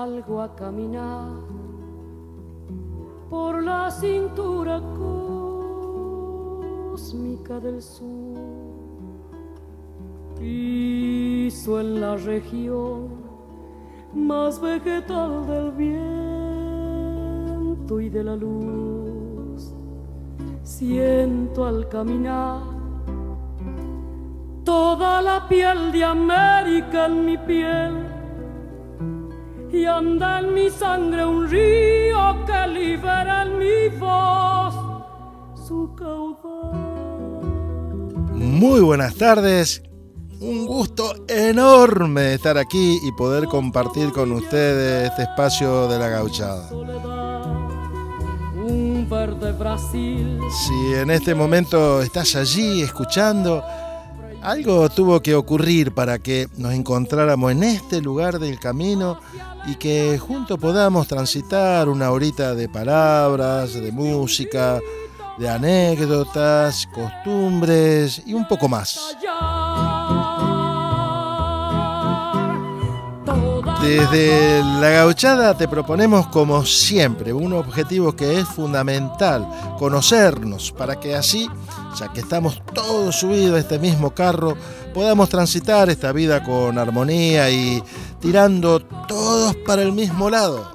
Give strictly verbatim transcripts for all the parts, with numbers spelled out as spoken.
salgo a caminar por la cintura cósmica del sur. Piso en la región más vegetal del viento y de la luz. Siento al caminar toda la piel de América en mi piel, y anda en mi sangre un río que libera en mi voz su caudal. Muy buenas tardes, un gusto enorme estar aquí y poder compartir con ustedes este espacio de la gauchada. Un verde Brasil. Si en este momento estás allí escuchando, algo tuvo que ocurrir para que nos encontráramos en este lugar del camino y que juntos podamos transitar una horita de palabras, de música, de anécdotas, costumbres y un poco más. Desde La Gauchada te proponemos, como siempre, un objetivo que es fundamental: conocernos, para que así, ya que estamos todos subidos a este mismo carro, podamos transitar esta vida con armonía y tirando todos para el mismo lado.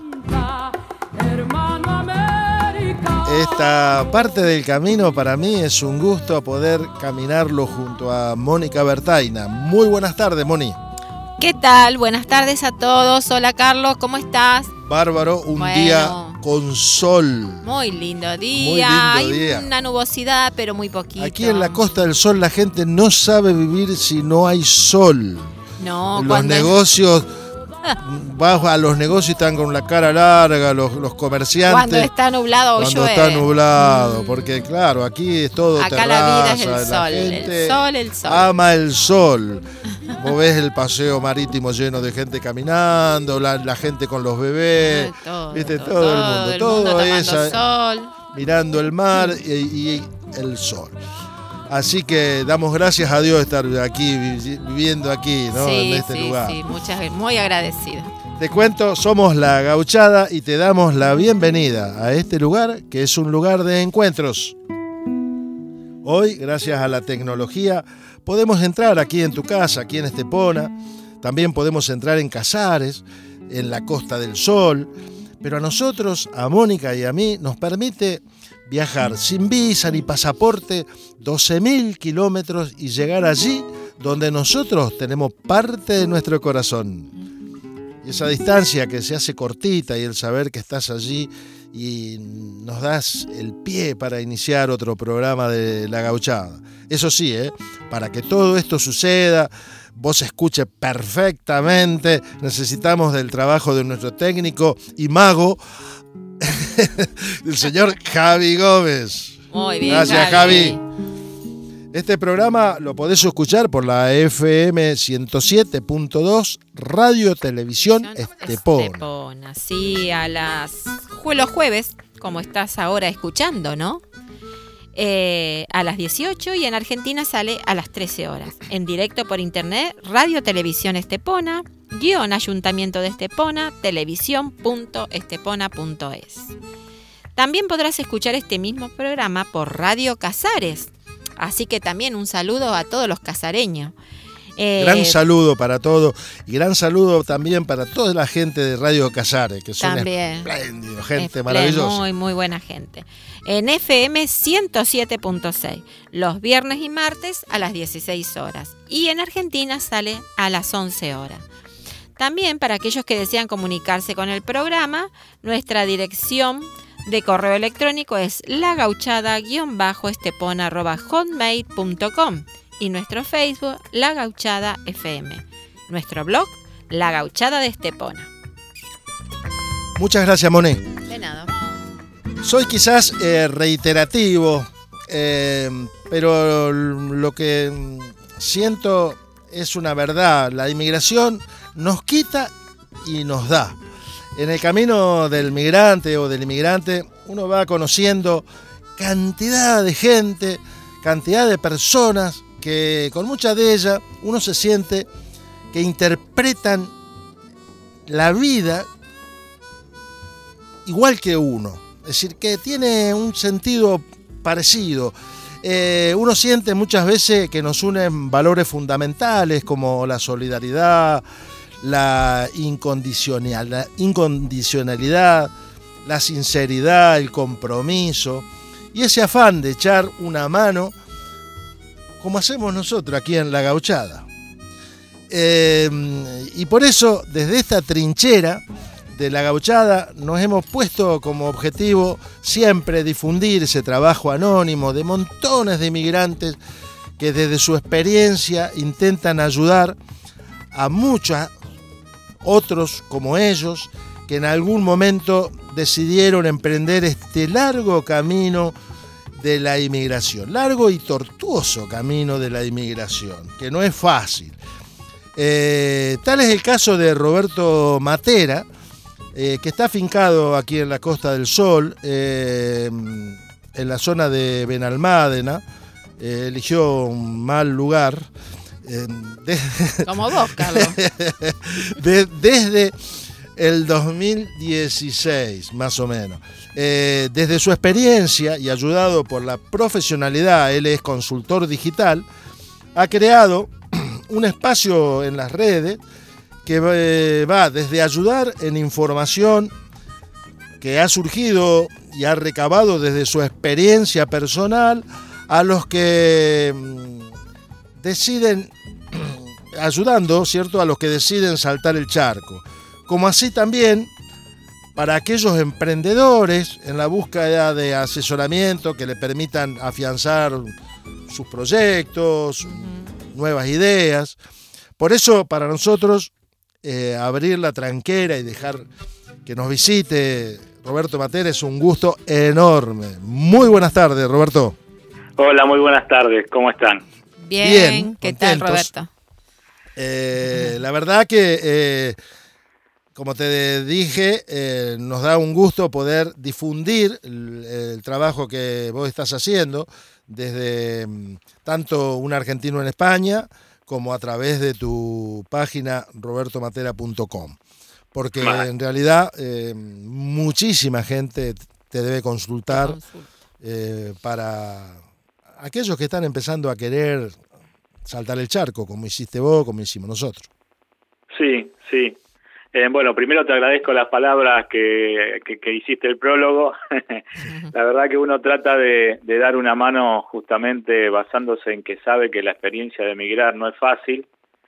Esta parte del camino para mí es un gusto poder caminarlo junto a Mónica Bertaina. Muy buenas tardes, Moni. ¿Qué tal? Buenas tardes a todos. Hola, Carlos, ¿cómo estás? Bárbaro, un bueno, día con sol. Muy lindo día. Muy lindo Hay día. Una nubosidad, pero muy poquito. Aquí en la Costa del Sol la gente no sabe vivir si no hay sol. No, Los cuando... negocios, vas a los negocios y están con la cara larga, los, los comerciantes. Cuando está nublado o Cuando llueve. está nublado, Mm. porque claro, aquí es todo Acá terraza. la vida es el la sol, gente el sol, el sol. ama el sol. Vos ves el paseo marítimo lleno de gente caminando, la, la gente con los bebés, Eh, todo, viste, todo, todo el mundo, el todo mundo tomando esa, sol. mirando el mar y, y el sol. Así que damos gracias a Dios de estar aquí, viviendo aquí, ¿no? Sí, En este sí, lugar. sí, muchas, muy agradecida. Te cuento, somos La Gauchada y te damos la bienvenida a este lugar, que es un lugar de encuentros. Hoy, gracias a la tecnología, podemos entrar aquí en tu casa, aquí en Estepona. También podemos entrar en Casares, en la Costa del Sol. Pero a nosotros, a Mónica y a mí, nos permite viajar sin visa ni pasaporte doce mil kilómetros y llegar allí donde nosotros tenemos parte de nuestro corazón. Y esa distancia que se hace cortita y el saber que estás allí y nos das el pie para iniciar otro programa de La Gauchada. Eso sí, ¿eh? Para que todo esto suceda, vos escuches perfectamente, necesitamos del trabajo de nuestro técnico y mago, el señor Javi Gómez. Muy bien, Gracias, Javi. Javi. Este programa lo podés escuchar por la F M ciento siete punto dos Radio Televisión Estepona. Estepona, sí, a las los jueves, como estás ahora escuchando, ¿no? Eh, a las dieciocho, y en Argentina sale a las trece horas. En directo por internet, Radio Televisión Estepona, guión Ayuntamiento de Estepona, televisión punto estepona punto es. También podrás escuchar este mismo programa por Radio Casares. Así que también un saludo a todos los casareños. Eh, gran saludo para todos y gran saludo también para toda la gente de Radio Casares, que son también, espléndidos, gente espléndido, maravillosa. Muy, muy buena gente. En F M ciento siete punto seis, los viernes y martes a las dieciséis horas. Y en Argentina sale a las once horas. También para aquellos que desean comunicarse con el programa, nuestra dirección de correo electrónico es lagauchada-estepona arroba hotmail punto com y nuestro Facebook La Gauchada F M. Nuestro blog La Gauchada de Estepona. Muchas gracias, Moné. De nada. Soy quizás eh, reiterativo, eh, pero lo que siento es una verdad. La inmigración nos quita y nos da. En el camino del migrante o del inmigrante, uno va conociendo cantidad de gente, cantidad de personas que con muchas de ellas uno se siente que interpretan la vida igual que uno, es decir, que tiene un sentido parecido. Eh, uno siente muchas veces que nos unen valores fundamentales como la solidaridad, la incondicional, incondicionalidad, la sinceridad, el compromiso y ese afán de echar una mano como hacemos nosotros aquí en La Gauchada. Eh, y por eso, desde esta trinchera de La Gauchada, nos hemos puesto como objetivo siempre difundir ese trabajo anónimo de montones de inmigrantes que desde su experiencia intentan ayudar a muchos otros como ellos que en algún momento decidieron emprender este largo camino de la inmigración, largo y tortuoso camino de la inmigración, que no es fácil. Eh, tal es el caso de Roberto Matera, eh, que está afincado aquí en la Costa del Sol, eh, en la zona de Benalmádena. Eh, eligió un mal lugar. Eh, de, Como vos, Carlos. de, desde el dos mil dieciséis, más o menos. Eh, desde su experiencia y ayudado por la profesionalidad, él es consultor digital, ha creado un espacio en las redes que eh, va desde ayudar en información que ha surgido y ha recabado desde su experiencia personal a los que mm, deciden, ayudando, ¿cierto?, a los que deciden saltar el charco, como así también para aquellos emprendedores en la búsqueda de asesoramiento que le permitan afianzar sus proyectos, uh-huh. nuevas ideas. Por eso, para nosotros, eh, abrir la tranquera y dejar que nos visite Roberto Matera es un gusto enorme. Muy buenas tardes, Roberto. Hola, muy buenas tardes. ¿Cómo están? Bien, Bien, ¿qué contentos. tal, Roberto? Eh, la verdad que... Eh, Como te dije, eh, nos da un gusto poder difundir el, el trabajo que vos estás haciendo desde tanto un argentino en España como a través de tu página roberto matera punto com. Porque en realidad eh, muchísima gente te debe consultar eh, para aquellos que están empezando a querer saltar el charco, como hiciste vos, como hicimos nosotros. Sí, sí. Eh, bueno, primero te agradezco las palabras que, que, que hiciste el prólogo. La verdad que uno trata de, de dar una mano justamente basándose en que sabe que la experiencia de emigrar no es fácil,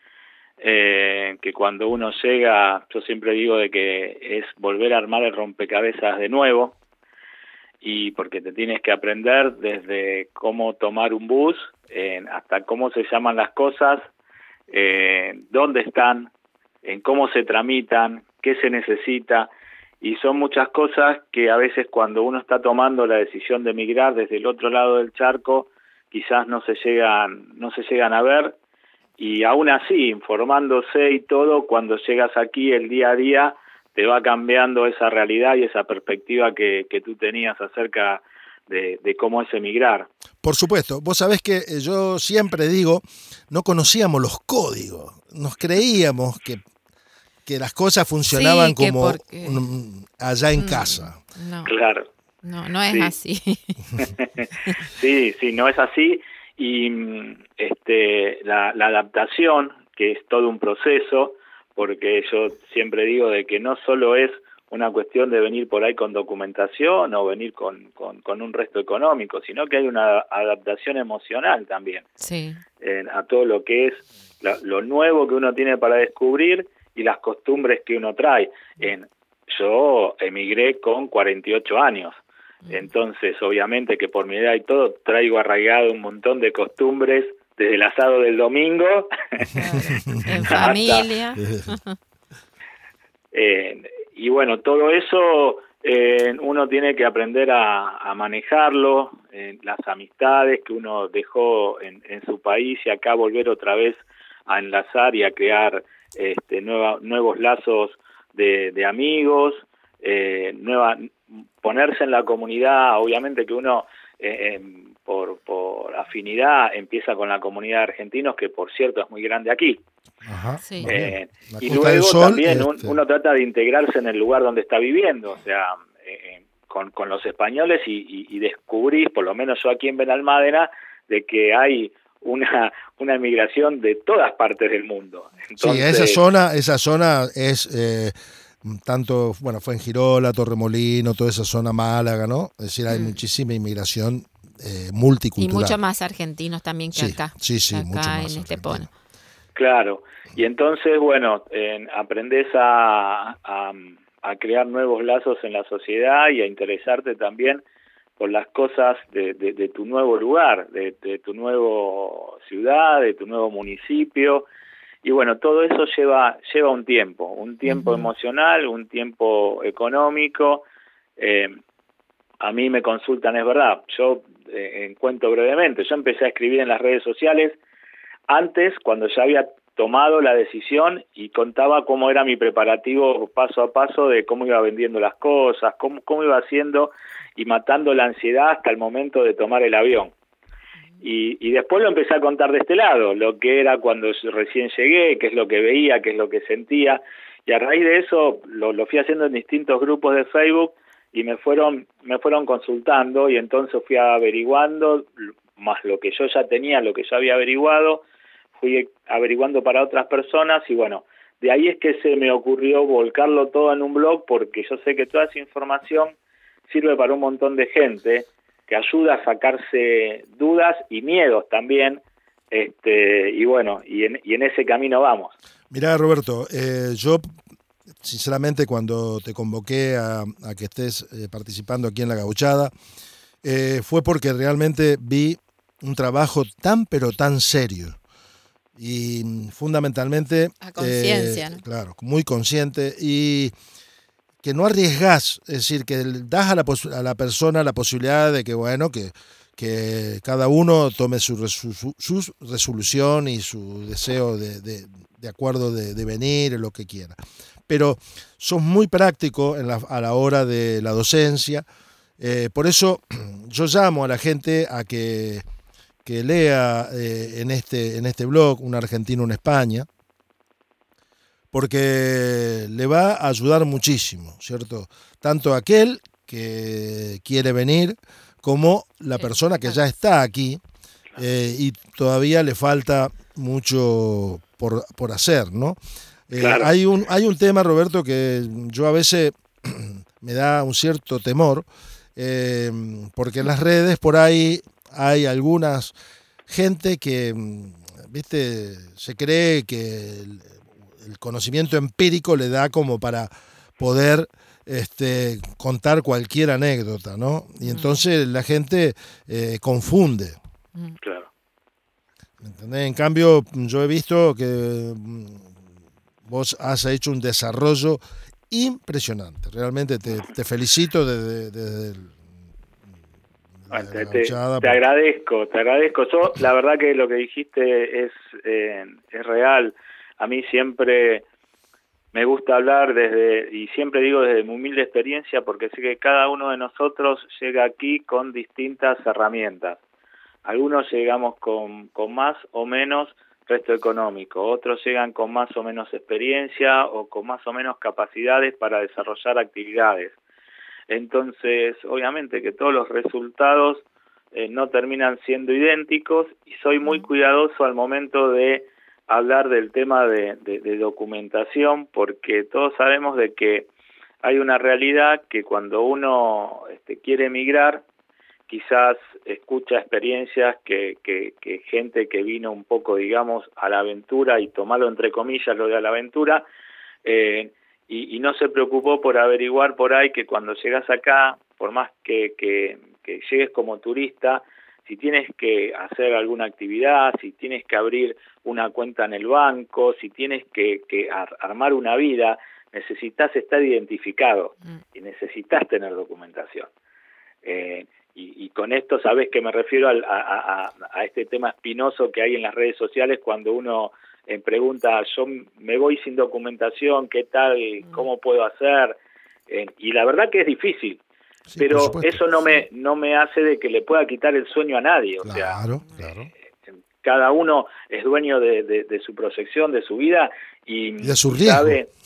eh, que cuando uno llega, yo siempre digo de que es volver a armar el rompecabezas de nuevo, y porque te tienes que aprender desde cómo tomar un bus, eh, hasta cómo se llaman las cosas, eh, dónde están, en cómo se tramitan, qué se necesita, y son muchas cosas que a veces cuando uno está tomando la decisión de emigrar desde el otro lado del charco, quizás no se llegan, no se llegan a ver, y aún así, informándose y todo, cuando llegas aquí el día a día, te va cambiando esa realidad y esa perspectiva que, que tú tenías acerca de, de cómo es emigrar. Por supuesto, vos sabés que yo siempre digo, no conocíamos los códigos, nos creíamos que que las cosas funcionaban sí, como porque... allá en mm, casa. No. Claro. No, no es sí. así. sí, sí, no es así. Y este, la, la adaptación, que es todo un proceso, porque yo siempre digo de que no solo es una cuestión de venir por ahí con documentación o venir con, con, con un resto económico, sino que hay una adaptación emocional también. Sí. Eh, a todo lo que es la, lo nuevo que uno tiene para descubrir y las costumbres que uno trae. En, yo emigré con cuarenta y ocho años, entonces obviamente que por mi edad y todo traigo arraigado un montón de costumbres desde el asado del domingo. En familia. eh, y bueno, todo eso eh, uno tiene que aprender a, a manejarlo, eh, las amistades que uno dejó en, en su país y acá volver otra vez a enlazar y a crear Este, nueva, nuevos lazos de, de amigos, eh, nueva, ponerse en la comunidad, obviamente que uno eh, eh, por, por afinidad empieza con la comunidad de argentinos, que por cierto es muy grande aquí. Ajá, sí. eh, y Costa luego Sol, también este... un, uno trata de integrarse en el lugar donde está viviendo, o sea, eh, con, con los españoles y, y, y descubrís, por lo menos yo aquí en Benalmádena, de que hay una una migración de todas partes del mundo. Entonces, sí, esa zona, esa zona es eh, tanto, bueno, Fuengirola, Torremolino, toda esa zona, Málaga, ¿no? Es decir, hay mm. muchísima inmigración eh, multicultural. Y mucho más argentinos también que sí, acá. Sí, sí, acá mucho más en este Estepona. Claro, y entonces, bueno, eh, aprendés a, a, a crear nuevos lazos en la sociedad y a interesarte también por las cosas de, de, de tu nuevo lugar, de, de tu nuevo ciudad, de tu nuevo municipio. Y bueno, todo eso lleva lleva un tiempo, un tiempo uh-huh. emocional, un tiempo económico. Eh, a mí me consultan, es verdad, yo eh, cuento brevemente, yo empecé a escribir en las redes sociales antes, cuando ya había tomado la decisión y contaba cómo era mi preparativo paso a paso de cómo iba vendiendo las cosas, cómo, cómo iba haciendo y matando la ansiedad hasta el momento de tomar el avión. Y, y después lo empecé a contar de este lado, lo que era cuando recién llegué, qué es lo que veía, qué es lo que sentía, y a raíz de eso lo, lo fui haciendo en distintos grupos de Facebook y me fueron me fueron consultando y entonces fui averiguando, más lo que yo ya tenía, lo que yo había averiguado, fui averiguando para otras personas y bueno, de ahí es que se me ocurrió volcarlo todo en un blog porque yo sé que toda esa información sirve para un montón de gente, que ayuda a sacarse dudas y miedos también, este y bueno, y en, y en ese camino vamos. Mirá, Roberto, eh, yo sinceramente cuando te convoqué a, a que estés eh, participando aquí en La Gauchada, eh, fue porque realmente vi un trabajo tan pero tan serio y fundamentalmente a conciencia, eh, ¿no? Claro, muy consciente y que no arriesgás, es decir, que das a la, pos- a la persona la posibilidad de que, bueno, que, que cada uno tome su, su, su, su resolución y su deseo de, de, de acuerdo de, de venir, lo que quiera. Pero sos muy práctico en la, a la hora de la docencia, eh, por eso yo llamo a la gente a que, que lea eh, en, este, en este blog, Un Argentino, una España, porque le va a ayudar muchísimo, ¿cierto? Tanto aquel que quiere venir como la persona que ya está aquí eh, y todavía le falta mucho por, por hacer, ¿no? Eh, claro. hay, un, hay un tema, Roberto, que yo a veces me da un cierto temor, eh, porque en las redes por ahí hay algunas gente que, viste, se cree que el, el conocimiento empírico le da como para poder este, contar cualquier anécdota, ¿no? Y entonces la gente eh, confunde. Claro. ¿Me entendés? En cambio, yo he visto que vos has hecho un desarrollo impresionante. Realmente te, te felicito desde, desde el, bueno, te, te, te agradezco, te agradezco. Yo, la verdad que lo que dijiste es, eh, es real. A mí siempre me gusta hablar desde, y siempre digo desde mi humilde experiencia, porque sé que cada uno de nosotros llega aquí con distintas herramientas. Algunos llegamos con, con más o menos resto económico, otros llegan con más o menos experiencia o con más o menos capacidades para desarrollar actividades. Entonces, obviamente que todos los resultados eh, no terminan siendo idénticos y soy muy cuidadoso al momento de hablar del tema de, de, de documentación, porque todos sabemos de que hay una realidad que cuando uno este, quiere emigrar, quizás escucha experiencias que, que, que gente que vino un poco, digamos, a la aventura, y tomarlo entre comillas lo de a la aventura, eh, y, y no se preocupó por averiguar por ahí que cuando llegas acá, por más que, que, que llegues como turista, si tienes que hacer alguna actividad, si tienes que abrir una cuenta en el banco, si tienes que, que ar- armar una vida, necesitas estar identificado y necesitas tener documentación. Eh, y, y con esto sabes que me refiero al, a, a, a este tema espinoso que hay en las redes sociales cuando uno eh, pregunta, yo me voy sin documentación, ¿qué tal? ¿Cómo puedo hacer? Eh, y la verdad que es difícil. Sí, pero eso no me no me hace de que le pueda quitar el sueño a nadie. O claro, sea, claro. Eh, cada uno es dueño de, de, de su proyección, de su vida y, y de su riesgo. sabe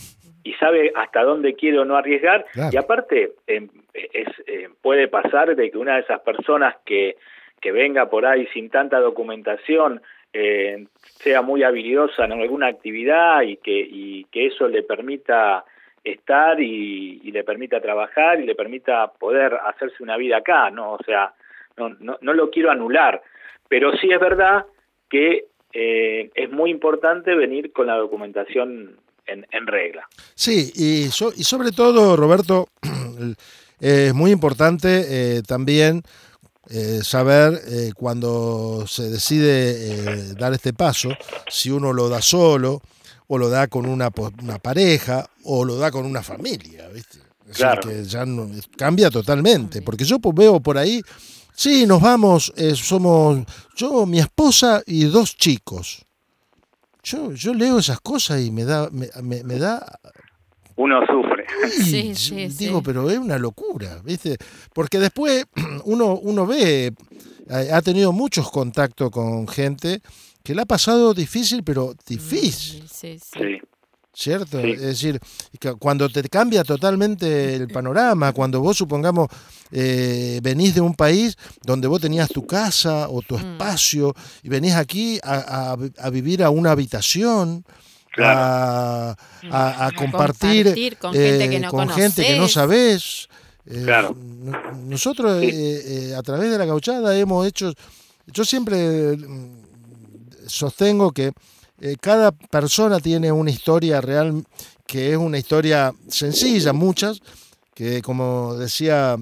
y sabe hasta dónde quiere o no arriesgar, claro. Y aparte eh, es, eh, puede pasar de que una de esas personas que, que venga por ahí sin tanta documentación eh, sea muy habilidosa en alguna actividad y que, y que eso le permita estar y, y le permita trabajar y le permita poder hacerse una vida acá, ¿no? O sea, no, no, no lo quiero anular, pero sí es verdad que eh, es muy importante venir con la documentación en, en regla. Sí, y, so, y sobre todo, Roberto, es muy importante eh, también eh, saber eh, cuando se decide eh, dar este paso, si uno lo da solo, o lo da con una, una pareja, o lo da con una familia, ¿viste? Es claro. decir, que ya no, cambia totalmente, porque yo veo por ahí, sí, nos vamos, eh, somos yo, mi esposa y dos chicos. Yo, yo leo esas cosas y me da, me, me, me da. Uno sufre. Sí, sí, digo, sí. pero es una locura, ¿viste? Porque después uno, uno ve, ha tenido muchos contactos con gente que la ha pasado difícil, pero difícil. Sí, sí. Sí. ¿Cierto? Sí. Es decir, cuando te cambia totalmente el panorama, cuando vos, supongamos, eh, venís de un país donde vos tenías tu casa o tu espacio y venís aquí a, a, a vivir a una habitación, claro. a, a, a compartir, compartir con, eh, gente, que no con gente que no sabés. Eh, claro. Nosotros, sí. eh, eh, a través de La Gauchada, hemos hecho... Yo siempre sostengo que Eh, cada persona tiene una historia real, que es una historia sencilla, muchas, que como decía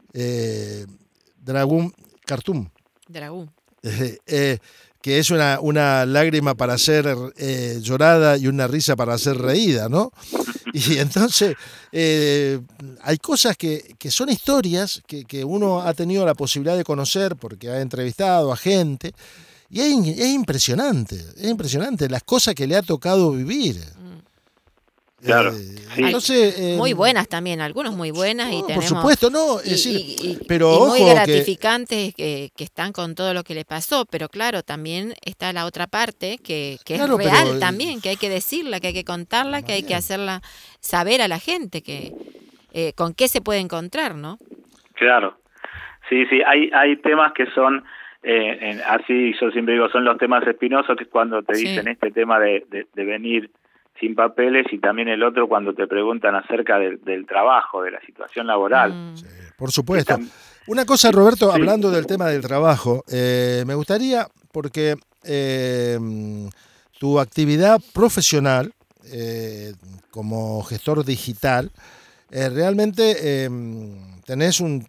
eh, Dragún Cartoon, Dragún. Eh, eh, que es una, una lágrima para ser eh, llorada y una risa para ser reída, ¿no? Y entonces eh, hay cosas que, que son historias que, que uno ha tenido la posibilidad de conocer porque ha entrevistado a gente. Y es, es impresionante, es impresionante las cosas que le ha tocado vivir. Claro. Eh, sí. Entonces, eh, muy buenas también, algunos muy buenas. No, y tenemos, por supuesto, no. Es y, decir, y, y, pero y ojo muy gratificantes que, que, que están con todo lo que le pasó. Pero claro, también está la otra parte que, que claro, es real pero, también, que hay que decirla, que hay que contarla, que hay que hacerla saber a la gente que eh, con qué se puede encontrar, ¿no? Claro. Sí, sí, hay, hay temas que son... Eh, en, así yo siempre digo, son los temas espinosos, que es cuando te dicen sí. este tema de, de, de venir sin papeles, y también el otro cuando te preguntan acerca de, del trabajo, de la situación laboral. Mm. Sí, por supuesto. Una cosa, Roberto, sí. hablando del tema del trabajo, eh, me gustaría, porque eh, tu actividad profesional eh, como gestor digital, eh, realmente eh, tenés un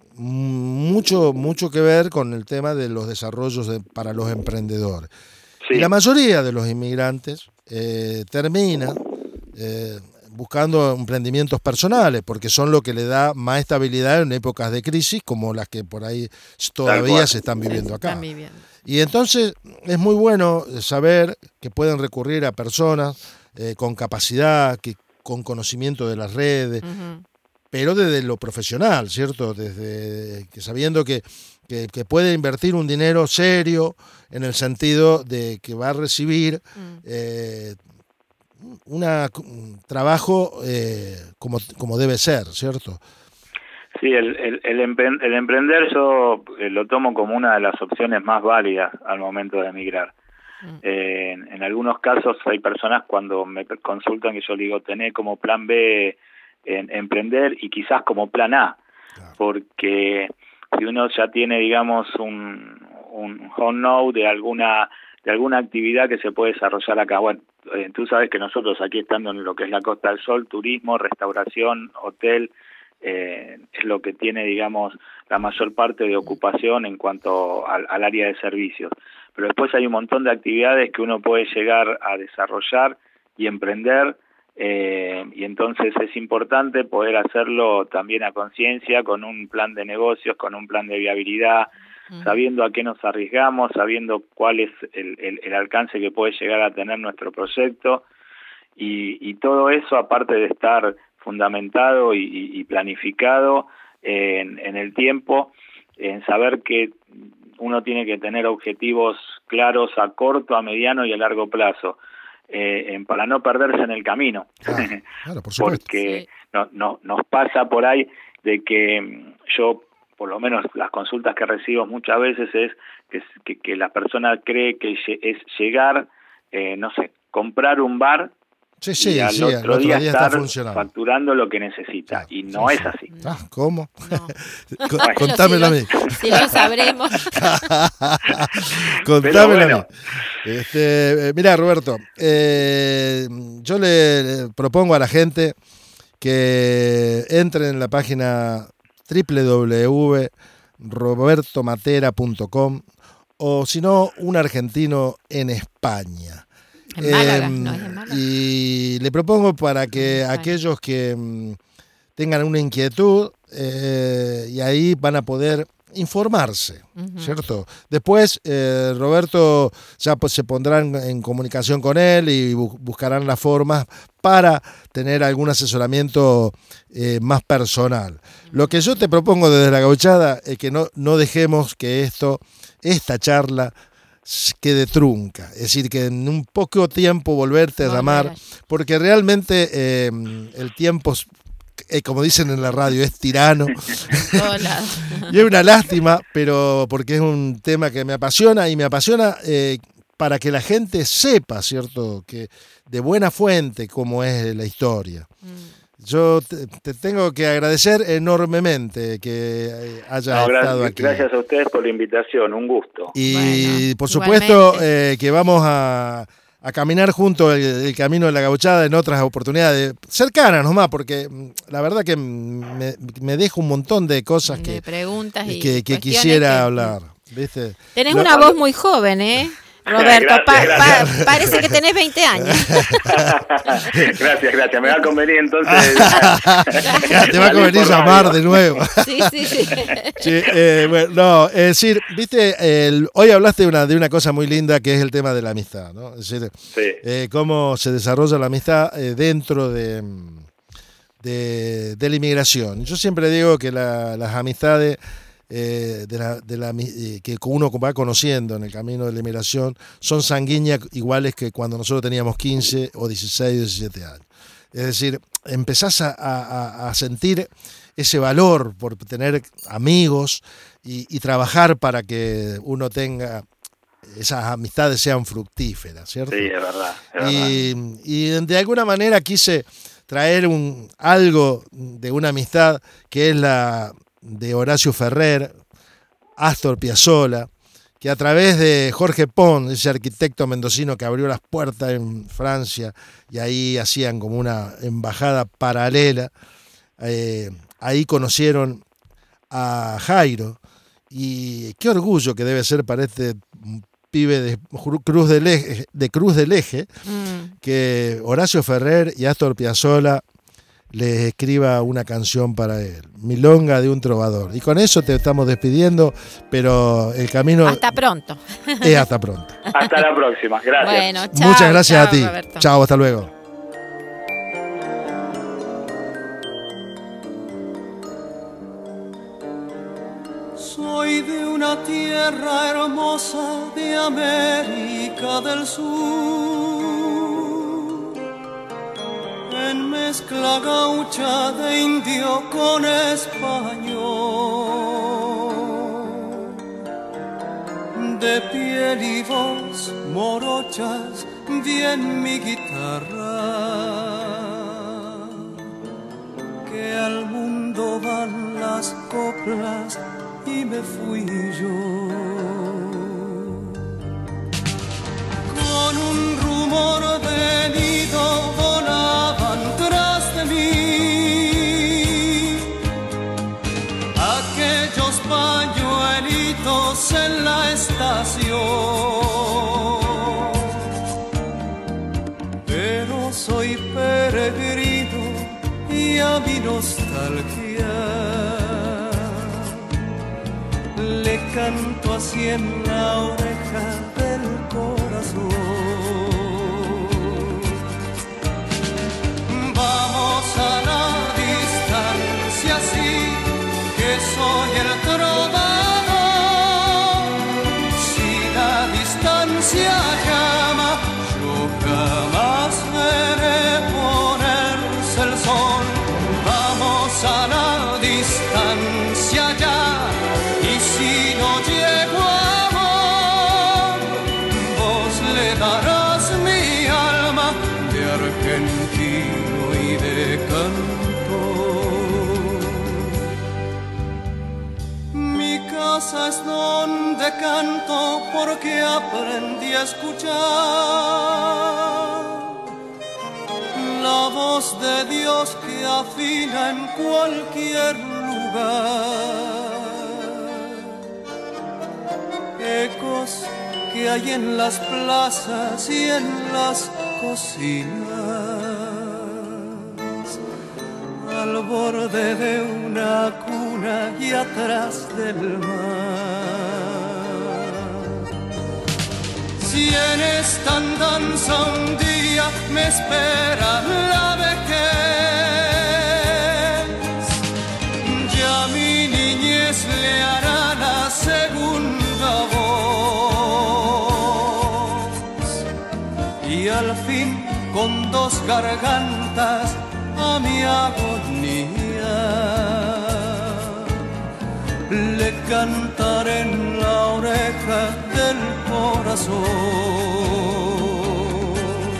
mucho mucho que ver con el tema de los desarrollos de, para los emprendedores. Sí. Y la mayoría de los inmigrantes eh, termina eh, buscando emprendimientos personales, porque son lo que le da más estabilidad en épocas de crisis como las que por ahí todavía se están viviendo acá. Están viviendo. Y entonces es muy bueno saber que pueden recurrir a personas eh, con capacidad, que, con conocimiento de las redes, uh-huh. pero desde lo profesional, ¿cierto? Desde que sabiendo que, que, que puede invertir un dinero serio en el sentido de que va a recibir mm. eh, una, un trabajo eh, como, como debe ser, ¿cierto? Sí, el, el, el, el emprender yo lo tomo como una de las opciones más válidas al momento de emigrar. Mm. Eh, en, en algunos casos hay personas cuando me consultan que yo le digo, tener como plan B en emprender y quizás como plan A, claro. Porque si uno ya tiene, digamos, un, un home know de alguna de alguna actividad que se puede desarrollar acá. Bueno, eh, tú sabes que nosotros aquí estando en lo que es la Costa del Sol, turismo, restauración, hotel, eh, es lo que tiene, digamos, la mayor parte de ocupación en cuanto al, al área de servicios. Pero después hay un montón de actividades que uno puede llegar a desarrollar y emprender. Eh, y entonces es importante poder hacerlo también a conciencia, con un plan de negocios, con un plan de viabilidad, uh-huh. sabiendo a qué nos arriesgamos, sabiendo cuál es el, el, el alcance que puede llegar a tener nuestro proyecto, y, y todo eso, aparte de estar fundamentado y, y, y planificado en, en el tiempo, en saber que uno tiene que tener objetivos claros a corto, a mediano y a largo plazo. eh, en, para no perderse en el camino. Claro, claro, por supuesto. Porque Sí. no, no, nos pasa por ahí de que yo, por lo menos las consultas que recibo muchas veces es que, que, que la persona cree que es llegar, eh, no sé, comprar un bar Sí, sí, y al sí, otro, al otro día, día estar está funcionando. facturando lo que necesita. Claro, Y no sí, es sí. así. Ah, ¿cómo? No. Co- Bueno, Contámelo a si mí. lo, si lo sabremos. Contámelo bueno. a mí. Este, eh, mira, Roberto, eh, yo le, le propongo a la gente que entre en la página doble u doble u doble u punto roberto matera punto com o si no, un argentino en España. En Málaga, Eh, no es en Málaga. y le propongo para que España. aquellos que mm, tengan una inquietud eh, y ahí van a poder informarse, Ujú. ¿cierto? Después eh, Roberto ya pues, se pondrán en comunicación con él y bu- buscarán las formas para tener algún asesoramiento eh, más personal. Lo que yo te propongo desde la Gauchada es que no, no dejemos que esto, esta charla quede trunca, es decir, que en un poco tiempo volverte a Volver. llamar, porque realmente eh, el tiempo, eh, como dicen en la radio, es tirano. Todos lados. Y es una lástima, pero porque es un tema que me apasiona y me apasiona eh, para que la gente sepa, ¿cierto?, que de buena fuente cómo es la historia. Mm. Yo te, te tengo que agradecer enormemente que eh, hayas No, estado gracias, aquí. gracias a ustedes por la invitación, un gusto. Y Bueno, por supuesto igualmente. eh, que vamos a, a caminar juntos el, el camino de la Gauchada en otras oportunidades cercanas nomás, porque mm, la verdad que me, me deja un montón de cosas De que, preguntas y que, que cuestiones quisiera que- hablar. ¿Viste? Tenés Lo- una voz muy joven, ¿eh? Roberto, Gracias, Pa- gracias. pa- parece que tenés veinte años. Gracias, gracias. Me va a convenir entonces. Te va a convenir salir por llamar radio. de nuevo. Sí, sí, sí. Sí, eh, bueno, no, es decir, viste, el, hoy hablaste de una, de una cosa muy linda que es el tema de la amistad, ¿no? Es decir, Sí, eh, cómo se desarrolla la amistad eh, dentro de, de, de la inmigración. Yo siempre digo que la- las amistades eh, de la, de la, eh, que uno va conociendo en el camino de la inmigración son sanguíneas iguales que cuando nosotros teníamos quince o dieciséis o diecisiete años. Es decir, empezás a, a, a sentir ese valor por tener amigos y, y trabajar para que uno tenga esas amistades sean fructíferas, ¿cierto? sí, es verdad. Es verdad. Y, y de alguna manera quise traer un, algo de una amistad que es la de Horacio Ferrer, Astor Piazzolla, que a través de Jorge Pons, ese arquitecto mendocino que abrió las puertas en Francia y ahí hacían como una embajada paralela, eh, ahí conocieron a Jairo y qué orgullo que debe ser para este pibe de Cruz del Eje, de Cruz del Eje, Mm. que Horacio Ferrer y Astor Piazzolla les escriba una canción para él, Milonga de un trovador. Y con eso te estamos despidiendo, pero el camino Hasta pronto. es hasta pronto. Hasta la próxima. Gracias. Bueno, chao. Muchas gracias chao, a ti. Roberto. Chao, hasta luego. Soy de una tierra hermosa de América del Sur, en mezcla gaucha de indio con español, de piel y voz morochas bien mi guitarra, que al mundo van las coplas y me fui yo con un rumor venido volaban tras de mí aquellos pañuelitos en la estación, pero soy peregrino y a mi nostalgia le canto así en la oreja del corazón. Vamos a la distancia, sí, que soy el trovador. Si la distancia llama, yo jamás casa es donde canto porque aprendí a escuchar la voz de Dios que afina en cualquier lugar. Ecos que hay en las plazas y en las cocinas, al borde de una cuna y atrás del mar. Si en esta andanza un día me espera la vejez, ya mi niñez le hará la segunda voz, y al fin con dos gargantas a mi agonía le cantaré en la oreja del corazón.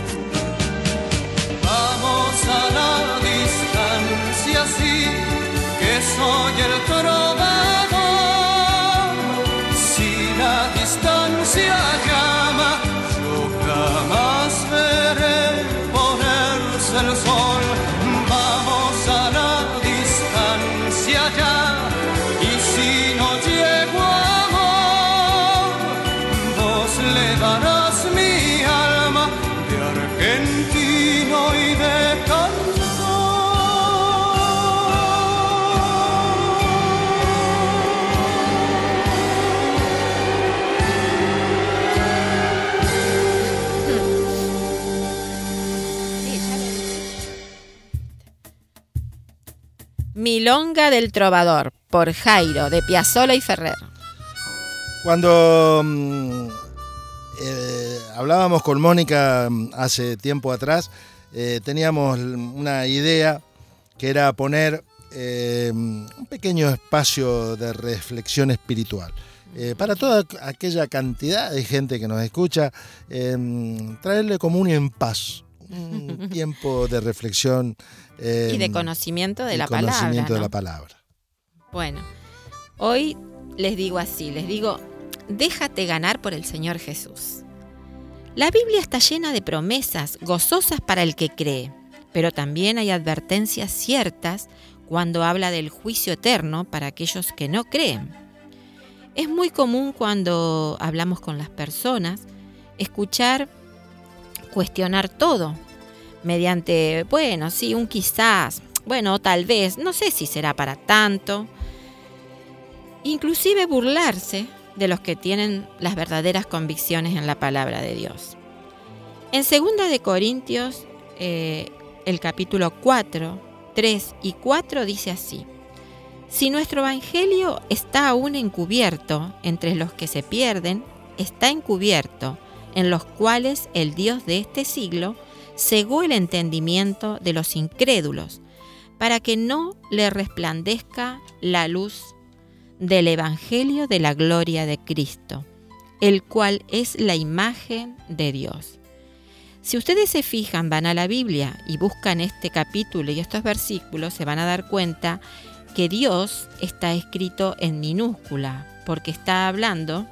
Vamos a la distancia, sí, que soy el trovador. Si la distancia llama, yo jamás veré ponerse el sol. Vamos a la distancia ya, y si no llego a amor, vos le darás mi alma de argentino y de Milonga del Trovador, por Jairo, de Piazzolla y Ferrer. Cuando mm, eh, hablábamos con Mónica hace tiempo atrás, eh, teníamos una idea que era poner eh, un pequeño espacio de reflexión espiritual. Eh, para toda aquella cantidad de gente que nos escucha, eh, traerle como un en paz, un tiempo de reflexión eh, y de conocimiento de y la conocimiento palabra, ¿no? de la palabra. Bueno, hoy les digo así, les digo, déjate ganar por el Señor Jesús. La Biblia está llena de promesas gozosas para el que cree, pero también hay advertencias ciertas cuando habla del juicio eterno para aquellos que no creen. Es muy común cuando hablamos con las personas escuchar, cuestionar todo, mediante, bueno, sí, un quizás, bueno, tal vez, no sé si será para tanto. Inclusive burlarse de los que tienen las verdaderas convicciones en la palabra de Dios. En segunda de Corintios, eh, el capítulo cuatro, tres y cuatro dice así: si nuestro evangelio está aún encubierto entre los que se pierden, está encubierto, en los cuales el Dios de este siglo cegó el entendimiento de los incrédulos, para que no le resplandezca la luz del evangelio de la gloria de Cristo, el cual es la imagen de Dios. Si ustedes se fijan, van a la Biblia y buscan este capítulo y estos versículos, se van a dar cuenta que Dios está escrito en minúscula, porque está hablando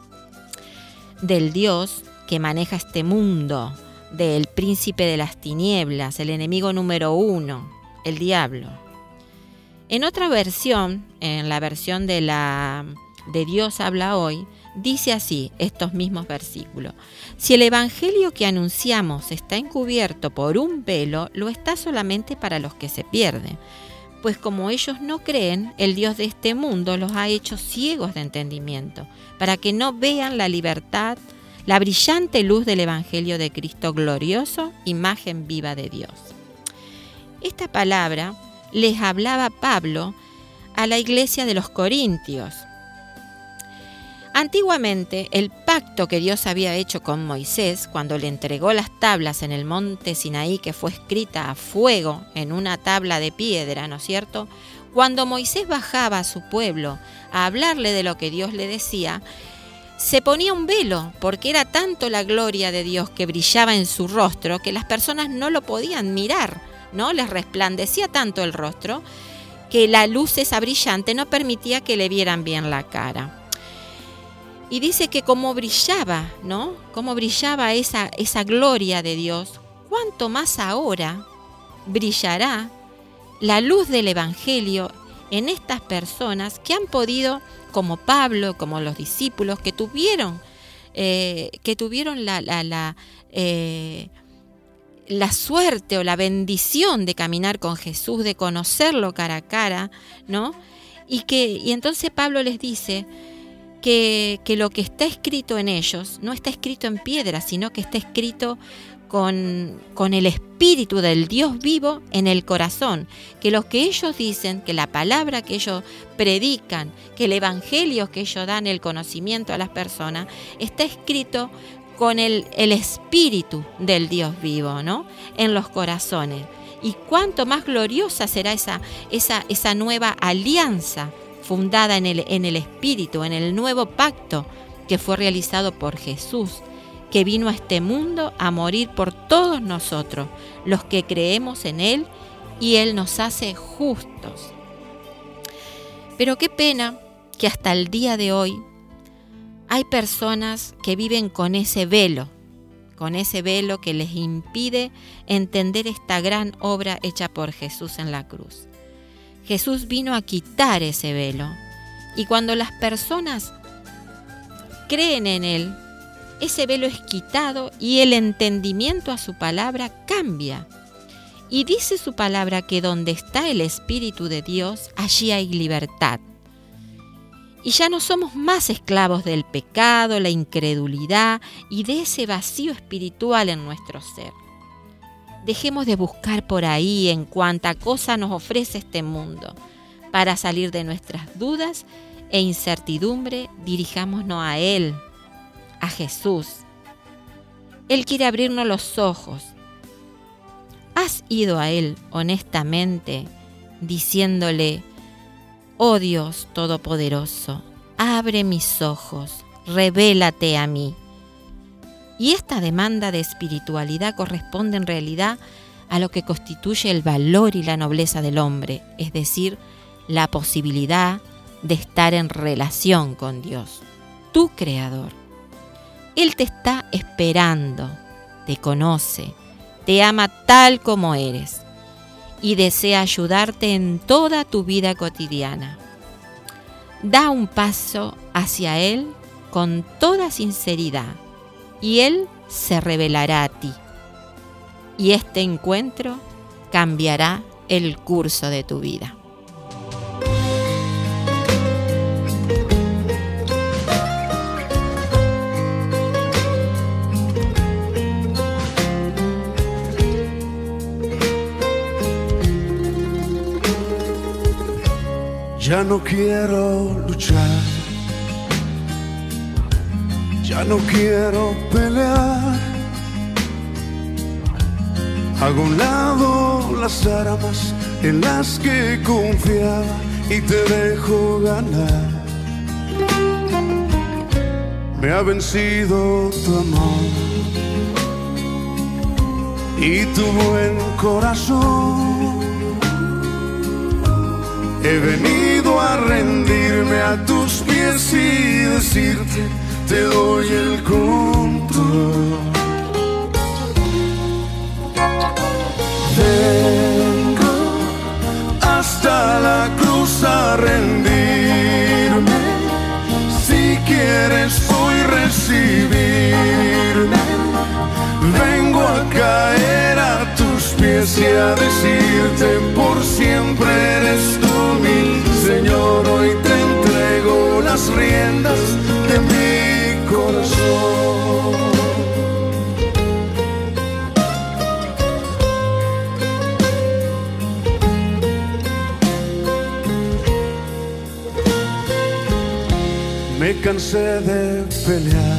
del Dios que maneja este mundo, del príncipe de las tinieblas, el enemigo número uno, el diablo. En otra versión, en la versión de la de Dios habla hoy, dice así estos mismos versículos: si el evangelio que anunciamos está encubierto por un velo, lo está solamente para los que se pierden. Pues como ellos no creen, el Dios de este mundo los ha hecho ciegos de entendimiento, para que no vean la libertad, la brillante luz del Evangelio de Cristo glorioso, imagen viva de Dios. Esta palabra les hablaba Pablo a la iglesia de los Corintios. Antiguamente, el pacto que Dios había hecho con Moisés cuando le entregó las tablas en el monte Sinaí, que fue escrita a fuego en una tabla de piedra, ¿no es cierto? Cuando Moisés bajaba a su pueblo a hablarle de lo que Dios le decía, se ponía un velo, porque era tanto la gloria de Dios que brillaba en su rostro que las personas no lo podían mirar, ¿no? Les resplandecía tanto el rostro que la luz esa brillante no permitía que le vieran bien la cara. Y dice que como brillaba, ¿no? Como brillaba esa, esa gloria de Dios, cuánto más ahora brillará la luz del Evangelio en estas personas que han podido, como Pablo, como los discípulos, que tuvieron, eh, que tuvieron la, la, la, eh, la suerte o la bendición de caminar con Jesús, de conocerlo cara a cara, ¿no? Y, que, y entonces Pablo les dice que, que lo que está escrito en ellos no está escrito en piedra, sino que está escrito con, con el Espíritu del Dios vivo en el corazón, que lo que ellos dicen, que la palabra que ellos predican, que el Evangelio que ellos dan, el conocimiento a las personas, está escrito con el, el Espíritu del Dios vivo, ¿no? En los corazones. Y cuánto más gloriosa será esa, esa, esa nueva alianza fundada en el, en el Espíritu, en el nuevo pacto que fue realizado por Jesús, que vino a este mundo a morir por todos nosotros, los que creemos en Él, y Él nos hace justos. Pero qué pena que hasta el día de hoy hay personas que viven con ese velo, con ese velo que les impide entender esta gran obra hecha por Jesús en la cruz. Jesús vino a quitar ese velo, y cuando las personas creen en Él, ese velo es quitado y el entendimiento a su palabra cambia. Y dice su palabra que donde está el Espíritu de Dios, allí hay libertad. Y ya no somos más esclavos del pecado, la incredulidad y de ese vacío espiritual en nuestro ser. Dejemos de buscar por ahí en cuanta cosa nos ofrece este mundo. Para salir de nuestras dudas e incertidumbre, dirijámonos a Él, a Jesús. Él quiere abrirnos los ojos. ¿Has ido a Él honestamente diciéndole: oh Dios Todopoderoso, abre mis ojos, revélate a mí? Y esta demanda de espiritualidad corresponde en realidad a lo que constituye el valor y la nobleza del hombre, es decir, la posibilidad de estar en relación con Dios, tu Creador. Él te está esperando, te conoce, te ama tal como eres y desea ayudarte en toda tu vida cotidiana. Da un paso hacia Él con toda sinceridad y Él se revelará a ti. Y este encuentro cambiará el curso de tu vida. Ya no quiero luchar, ya no quiero pelear. Hago a un lado las armas en las que confiaba y te dejo ganar. Me ha vencido tu amor y tu buen corazón. He venido a rendirme a tus pies y decirte: te doy el control. Vengo hasta la cruz a rendirme. Si quieres hoy recibirme, vengo a caer a tus pies y a decirte: por siempre eres tú mi Señor. Hoy te entrego las riendas de mi corazón. Me cansé de pelear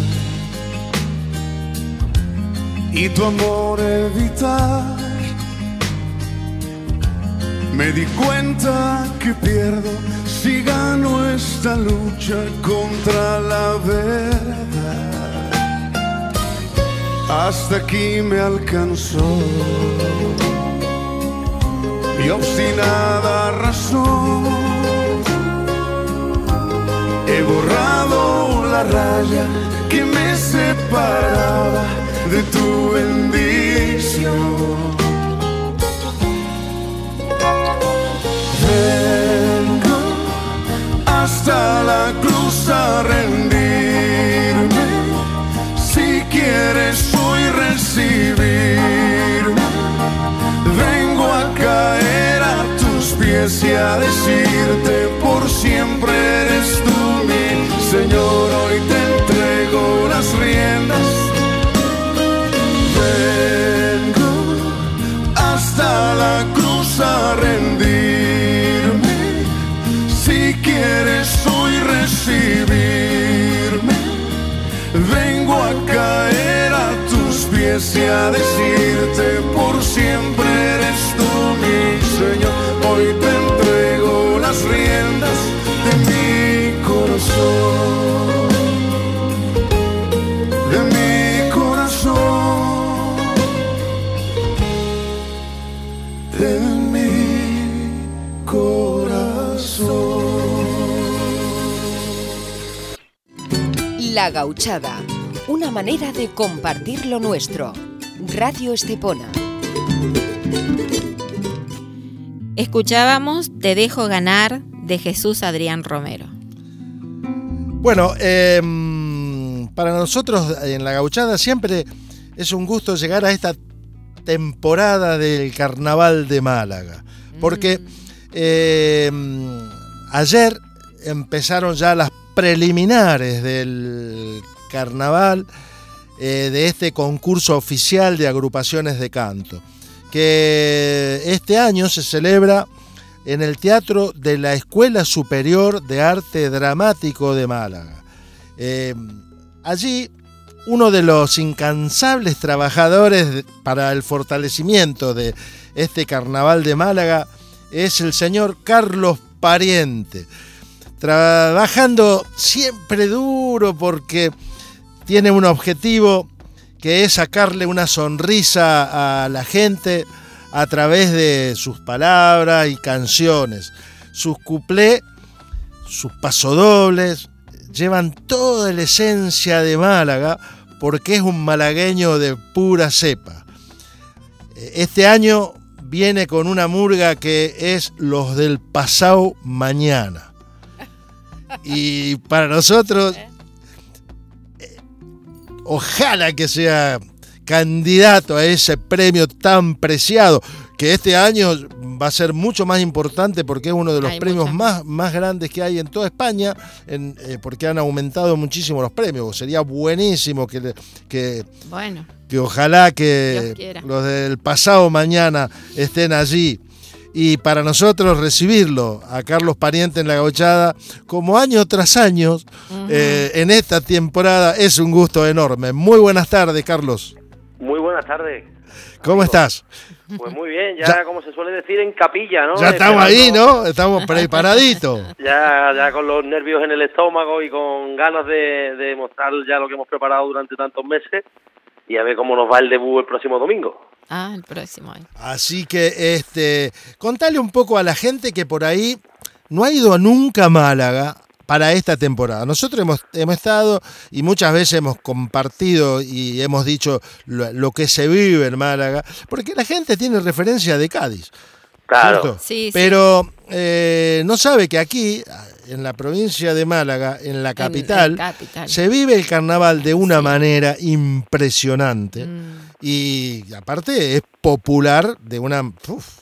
y tu amor evitar. Me di cuenta que pierdo si gano esta lucha contra la verdad. Hasta aquí me alcanzó mi obstinada razón. He borrado la raya que me separaba de tu bendición. Vengo hasta la cruz a rendirme, si quieres hoy recibirme. Vengo a caer a tus pies y a decirte por siempre eres tú mi Señor. Hoy te entrego las riendas. Vengo hasta la cruz a rendirme, si quieres hoy recibirme. Vengo a caer a tus pies y a decirte por siempre eres tú mi Señor. Hoy te entrego las riendas de mi corazón, de mi corazón, de mi corazón. La Gauchada, una manera de compartir lo nuestro. Radio Estepona. Escuchábamos Te dejo ganar de Jesús Adrián Romero. Bueno, eh, para nosotros en La Gauchada siempre es un gusto llegar a esta temporada del Carnaval de Málaga, porque eh, ayer empezaron ya las preliminares del carnaval, eh, de este concurso oficial de agrupaciones de canto, que este año se celebra en el Teatro de la Escuela Superior de Arte Dramático de Málaga. Eh, allí, uno de los incansables trabajadores para el fortalecimiento de este Carnaval de Málaga es el señor Carlos Pariente, trabajando siempre duro porque tiene un objetivo que es sacarle una sonrisa a la gente a través de sus palabras y canciones. Sus cuplés, sus pasodobles, llevan toda la esencia de Málaga porque es un malagueño de pura cepa. Este año viene con una murga que es Los del Pasado Mañana. Y para nosotros, eh, ojalá que sea candidato a ese premio tan preciado, que este año va a ser mucho más importante porque es uno de los hay premios más, más grandes que hay en toda España, en, eh, porque han aumentado muchísimo los premios. Sería buenísimo que, que, bueno, que ojalá que los del Pasado Mañana estén allí. Y para nosotros recibirlo a Carlos Pariente en La Gauchada, como año tras año, uh-huh. eh, en esta temporada, es un gusto enorme. Muy buenas tardes, Carlos. Muy buenas tardes. ¿Cómo amigo. estás? Pues muy bien, ya, ya como se suele decir en capilla, ¿no? Ya estamos ahí, ¿no? Estamos preparaditos. ya, ya con los nervios en el estómago y con ganas de, de mostrar ya lo que hemos preparado durante tantos meses y a ver cómo nos va el debut el próximo domingo. Ah, el próximo año. Así que, este, contale un poco a la gente que por ahí no ha ido nunca a Málaga para esta temporada. Nosotros hemos, hemos estado y muchas veces hemos compartido y hemos dicho lo, lo que se vive en Málaga, porque la gente tiene referencia de Cádiz. Claro. Sí, Pero sí. Eh, no sabe que aquí, en la provincia de Málaga, en la capital, en, en capital. se vive el carnaval de una sí. manera impresionante. Mm. Y aparte es popular de una... Uf,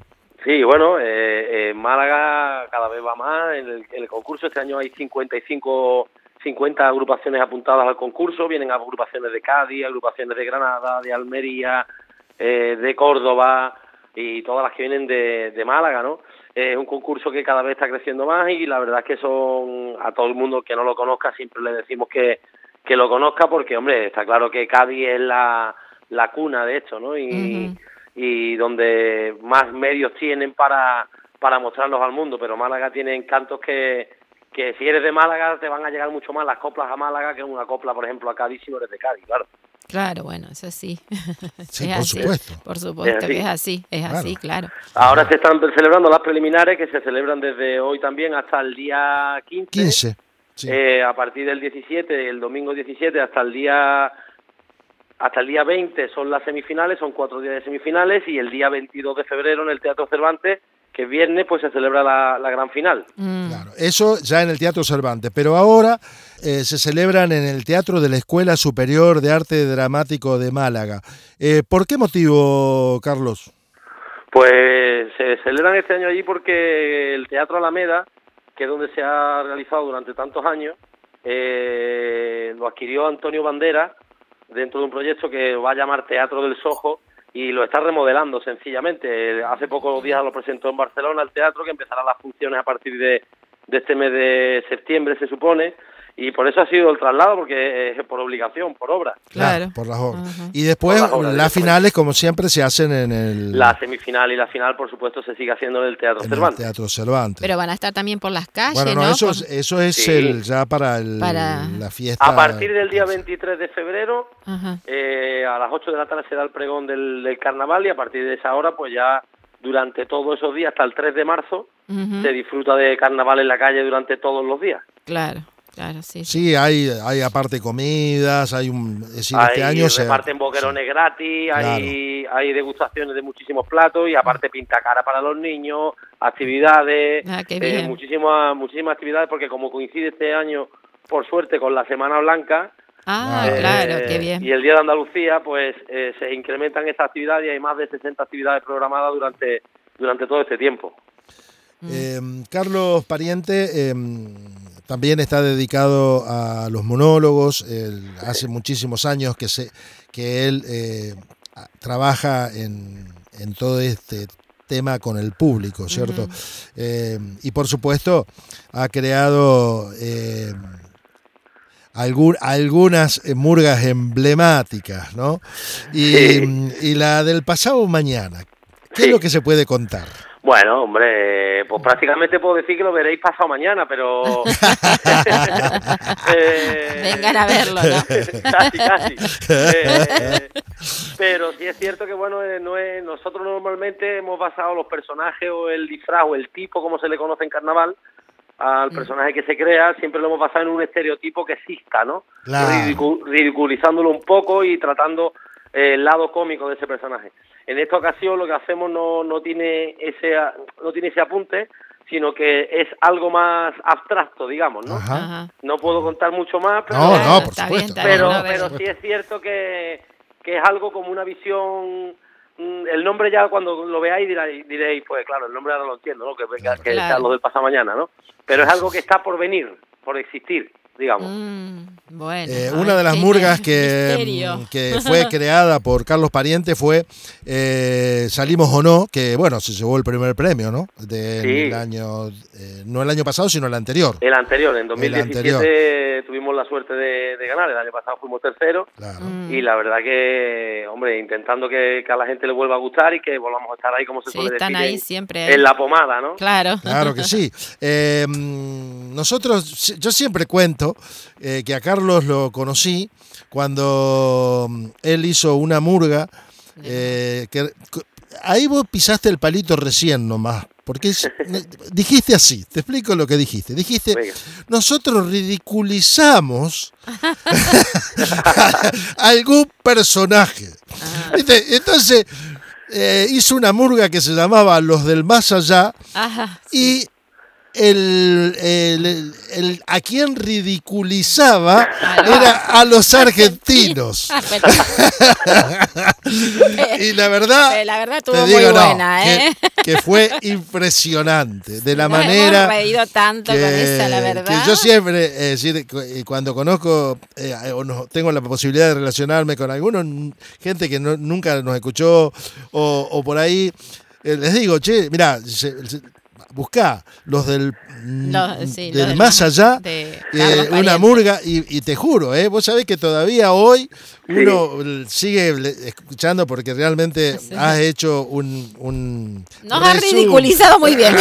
sí, bueno, eh, eh, Málaga cada vez va más. En el, en el concurso este año hay cincuenta y cinco, cincuenta agrupaciones apuntadas al concurso. Vienen agrupaciones de Cádiz, agrupaciones de Granada, de Almería, eh, de Córdoba y todas las que vienen de, de Málaga, ¿no? Es un concurso que cada vez está creciendo más y la verdad es que son, a todo el mundo que no lo conozca, siempre le decimos que, que lo conozca porque, hombre, está claro que Cádiz es la... la cuna de esto, ¿no? Y, uh-huh. y donde más medios tienen para, para mostrarlos al mundo, pero Málaga tiene encantos que, que si eres de Málaga te van a llegar mucho más las coplas a Málaga que una copla, por ejemplo, a Cádiz si no eres de Cádiz, claro. Claro, bueno, eso sí. Sí, es por así. supuesto. Por supuesto es que es así, es claro. así, claro. Ahora se están celebrando las preliminares que se celebran desde hoy también hasta el día quince. quince. Sí. Eh, a partir del diecisiete, el domingo diecisiete hasta el día hasta el día veinte son las semifinales, son cuatro días de semifinales, y el día veintidós de febrero en el Teatro Cervantes, que es viernes, pues se celebra la, la gran final. Mm. Claro, eso ya en el Teatro Cervantes, pero ahora eh, se celebran en el Teatro de la Escuela Superior de Arte Dramático de Málaga. Eh, ¿Por qué motivo, Carlos? Pues se celebran este año allí porque el Teatro Alameda, que es donde se ha realizado durante tantos años, eh, lo adquirió Antonio Banderas dentro de un proyecto que va a llamar Teatro del Sojo, y lo está remodelando sencillamente. Hace pocos días lo presentó en Barcelona el teatro, que empezarán las funciones a partir de, de este mes de septiembre, se supone, y por eso ha sido el traslado, porque es por obligación, por obra. Claro, claro. Por las obras. Uh-huh. Y después las, obras, las finales, como siempre, se hacen en el... La semifinal y la final, por supuesto, se sigue haciendo en el Teatro en Cervantes. El Teatro Cervantes. Pero van a estar también por las calles, bueno, no, ¿no? Eso, por... es, eso es sí. el, ya para, el, para la fiesta. A partir del día veintitrés de febrero, uh-huh. eh, a las ocho de la tarde se da el pregón del, del carnaval, y a partir de esa hora, pues ya durante todos esos días, hasta el tres de marzo, uh-huh. se disfruta de carnaval en la calle durante todos los días. Claro. Claro, sí. Sí, hay, hay aparte comidas, hay un... Es decir, hay, este año se reparten boquerones sí. gratis, claro. hay, hay degustaciones de muchísimos platos, y aparte pintacara para los niños, actividades, ah, qué eh, bien. muchísimas muchísimas actividades, porque como coincide este año, por suerte, con la Semana Blanca, ah, eh, claro, qué bien. y el Día de Andalucía, pues eh, se incrementan estas actividades, y hay más de sesenta actividades programadas durante, durante todo este tiempo. Mm. Eh, Carlos Pariente... Eh, también está dedicado a los monólogos. Él, hace muchísimos años que, se, que él eh, trabaja en, en todo este tema con el público, ¿cierto? Uh-huh. Eh, y por supuesto ha creado eh, algún, algunas murgas emblemáticas, ¿no? Y, sí. y la del pasado mañana, ¿qué sí. es lo que se puede contar? Bueno, hombre, pues prácticamente puedo decir que lo veréis pasado mañana, pero... eh... Vengan a verlo, ¿no? casi, casi. Eh, pero sí es cierto que, bueno, no es, nosotros normalmente hemos basado los personajes o el disfraz o el tipo, como se le conoce en carnaval, al personaje que se crea, siempre lo hemos basado en un estereotipo que exista, ¿no? Claro. Ridicu- ridiculizándolo un poco y tratando eh, el lado cómico de ese personaje. En esta ocasión lo que hacemos no, no tiene ese no tiene ese apunte, sino que es algo más abstracto, digamos, ¿no? Ajá. No puedo contar mucho más, pero, no, no, por supuesto. Bien, pero, bien, pero sí es cierto que, que es algo como una visión. El nombre ya cuando lo veáis diréis, diréis pues claro, el nombre ahora lo entiendo, ¿no? Que, que, que claro. sea lo del pasado mañana, ¿no? Pero es algo que está por venir, por existir, digamos. Mm, bueno, eh, una de las murgas que, que fue creada por Carlos Pariente fue eh, Salimos o No, que bueno, se llevó el primer premio, ¿no? Del sí. año, eh, no el año pasado, sino el anterior. El anterior, en dos mil diecisiete tuvimos la suerte de, de ganar, el año pasado fuimos tercero, claro. mm. y la verdad que, hombre, intentando que, que a la gente le vuelva a gustar y que volvamos a estar ahí, como se sí, suele están decir, ahí en, siempre, ¿eh? en la pomada, ¿no? Claro. Claro que sí. Eh, nosotros, yo siempre cuento eh, que a Carlos lo conocí cuando él hizo una murga, eh, que ahí vos pisaste el palito recién nomás, porque es, dijiste así, te explico lo que dijiste. Dijiste, venga, nosotros ridiculizamos algún personaje. ¿Viste? Entonces eh, hizo una murga que se llamaba Los del Más Allá. Ajá, y sí. El, el, el, el a quien ridiculizaba era a los argentinos. Y la verdad, la verdad estuvo te digo, muy no, buena, ¿eh? que, que fue impresionante de la Nos manera hemos reído tanto que, con esa, la verdad. que yo siempre eh, decir, cuando conozco eh, o no, tengo la posibilidad de relacionarme con algunos gente que no, nunca nos escuchó o, o por ahí eh, les digo, che, mirá, se, se, buscá los del, los, sí, del los más allá, de eh, una murga, y, y te juro, eh, vos sabés que todavía hoy uno sí. sigue escuchando porque realmente sí. has hecho un... un Nos has ridiculizado muy bien.